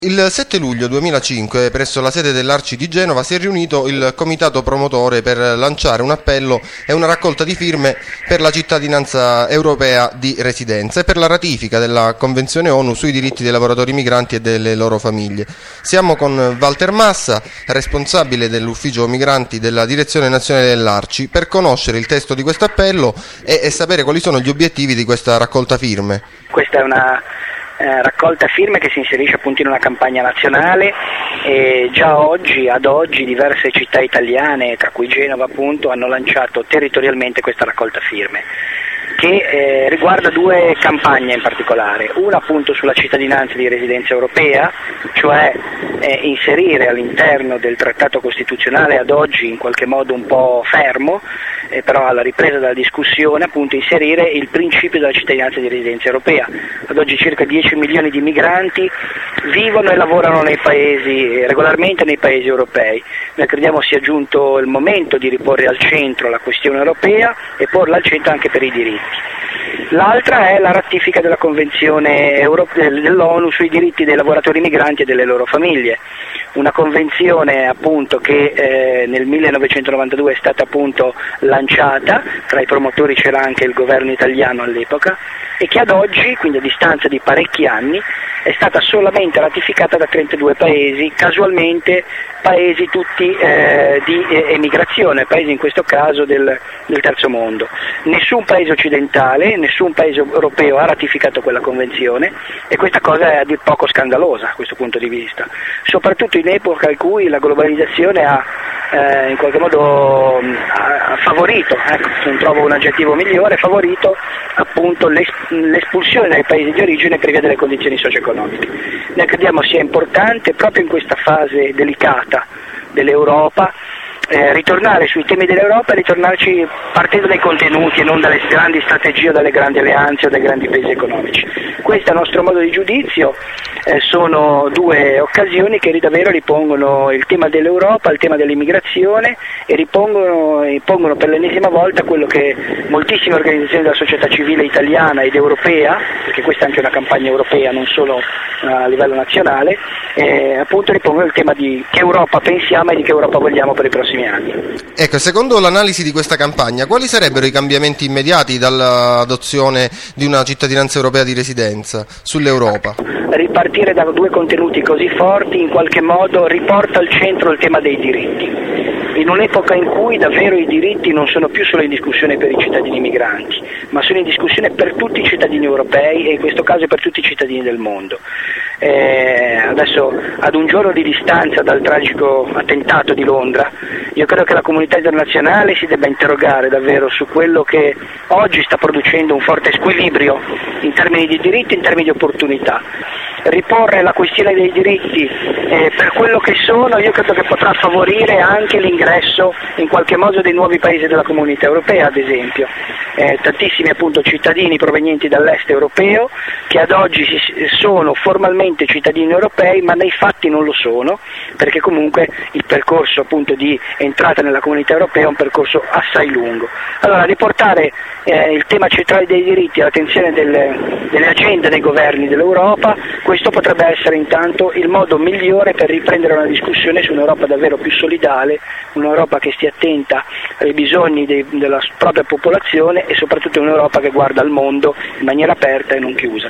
Il 7 luglio 2005 presso la sede dell'Arci di Genova si è riunito il comitato promotore per lanciare un appello e una raccolta di firme per la cittadinanza europea di residenza e per la ratifica della Convenzione ONU sui diritti dei lavoratori migranti e delle loro famiglie. Siamo con Walter Massa, responsabile dell'ufficio migranti della Direzione Nazionale dell'Arci, per conoscere il testo di questo appello e sapere quali sono gli obiettivi di questa raccolta firme. Questa è una raccolta firme che si inserisce appunto in una campagna nazionale e già ad oggi diverse città italiane, tra cui Genova appunto, hanno lanciato territorialmente questa raccolta firme che riguarda due campagne in particolare, una appunto sulla cittadinanza di residenza europea, cioè inserire all'interno del trattato costituzionale ad oggi in qualche modo un po' fermo, però alla ripresa della discussione appunto inserire il principio della cittadinanza di residenza europea. Ad oggi circa 10 milioni di migranti vivono e lavorano regolarmente nei paesi europei. Noi crediamo sia giunto il momento di riporre al centro la questione europea e porla al centro anche per i diritti. L'altra è la ratifica della Convenzione dell'ONU sui diritti dei lavoratori migranti e delle loro famiglie, una convenzione appunto che nel 1992 è stata appunto lanciata, tra i promotori c'era anche il governo italiano all'epoca, e che ad oggi, quindi a distanza di parecchi anni, è stata solamente ratificata da 32 paesi, casualmente paesi tutti di emigrazione, paesi in questo caso del terzo mondo. Nessun paese occidentale, nessun paese europeo ha ratificato quella convenzione e questa cosa è a dir poco scandalosa da questo punto di vista, soprattutto in epoca in cui la globalizzazione ha in qualche modo favorito, non trovo un aggettivo migliore, favorito appunto l'espulsione dai paesi di origine per via delle condizioni socio-economiche. Noi crediamo sia importante proprio in questa fase delicata dell'Europa ritornare sui temi dell'Europa e ritornarci partendo dai contenuti e non dalle grandi strategie o dalle grandi alleanze o dai grandi paesi economici. Questo a nostro modo di giudizio sono due occasioni che davvero ripongono il tema dell'Europa, il tema dell'immigrazione e pongono per l'ennesima volta quello che moltissime organizzazioni della società civile italiana ed europea, perché questa è anche una campagna europea non solo a livello nazionale, appunto ripongono il tema di che Europa pensiamo e di che Europa vogliamo per i prossimi anni. Ecco, secondo l'analisi di questa campagna, quali sarebbero i cambiamenti immediati dall'adozione di una cittadinanza europea di residenza sull'Europa? Ripartire da due contenuti così forti in qualche modo riporta al centro il tema dei diritti. In un'epoca in cui davvero i diritti non sono più solo in discussione per i cittadini migranti, ma sono in discussione per tutti i cittadini europei e in questo caso per tutti i cittadini del mondo. Adesso, ad un giorno di distanza dal tragico attentato di Londra, io credo che la comunità internazionale si debba interrogare davvero su quello che oggi sta producendo un forte squilibrio in termini di diritti e in termini di opportunità. Riporre la questione dei diritti per quello che sono, io credo che potrà favorire anche l'ingresso in qualche modo dei nuovi paesi della comunità europea, ad esempio. Tantissimi appunto cittadini provenienti dall'est europeo che ad oggi sono formalmente cittadini europei ma nei fatti non lo sono, perché comunque il percorso appunto di entrata nella comunità europea è un percorso assai lungo. Allora riportare il tema centrale dei diritti all'attenzione delle agende dei governi dell'Europa, questo potrebbe essere intanto il modo migliore per riprendere una discussione su un'Europa davvero più solidale, un'Europa che stia attenta ai bisogni della propria popolazione e soprattutto un'Europa che guarda al mondo in maniera aperta e non chiusa.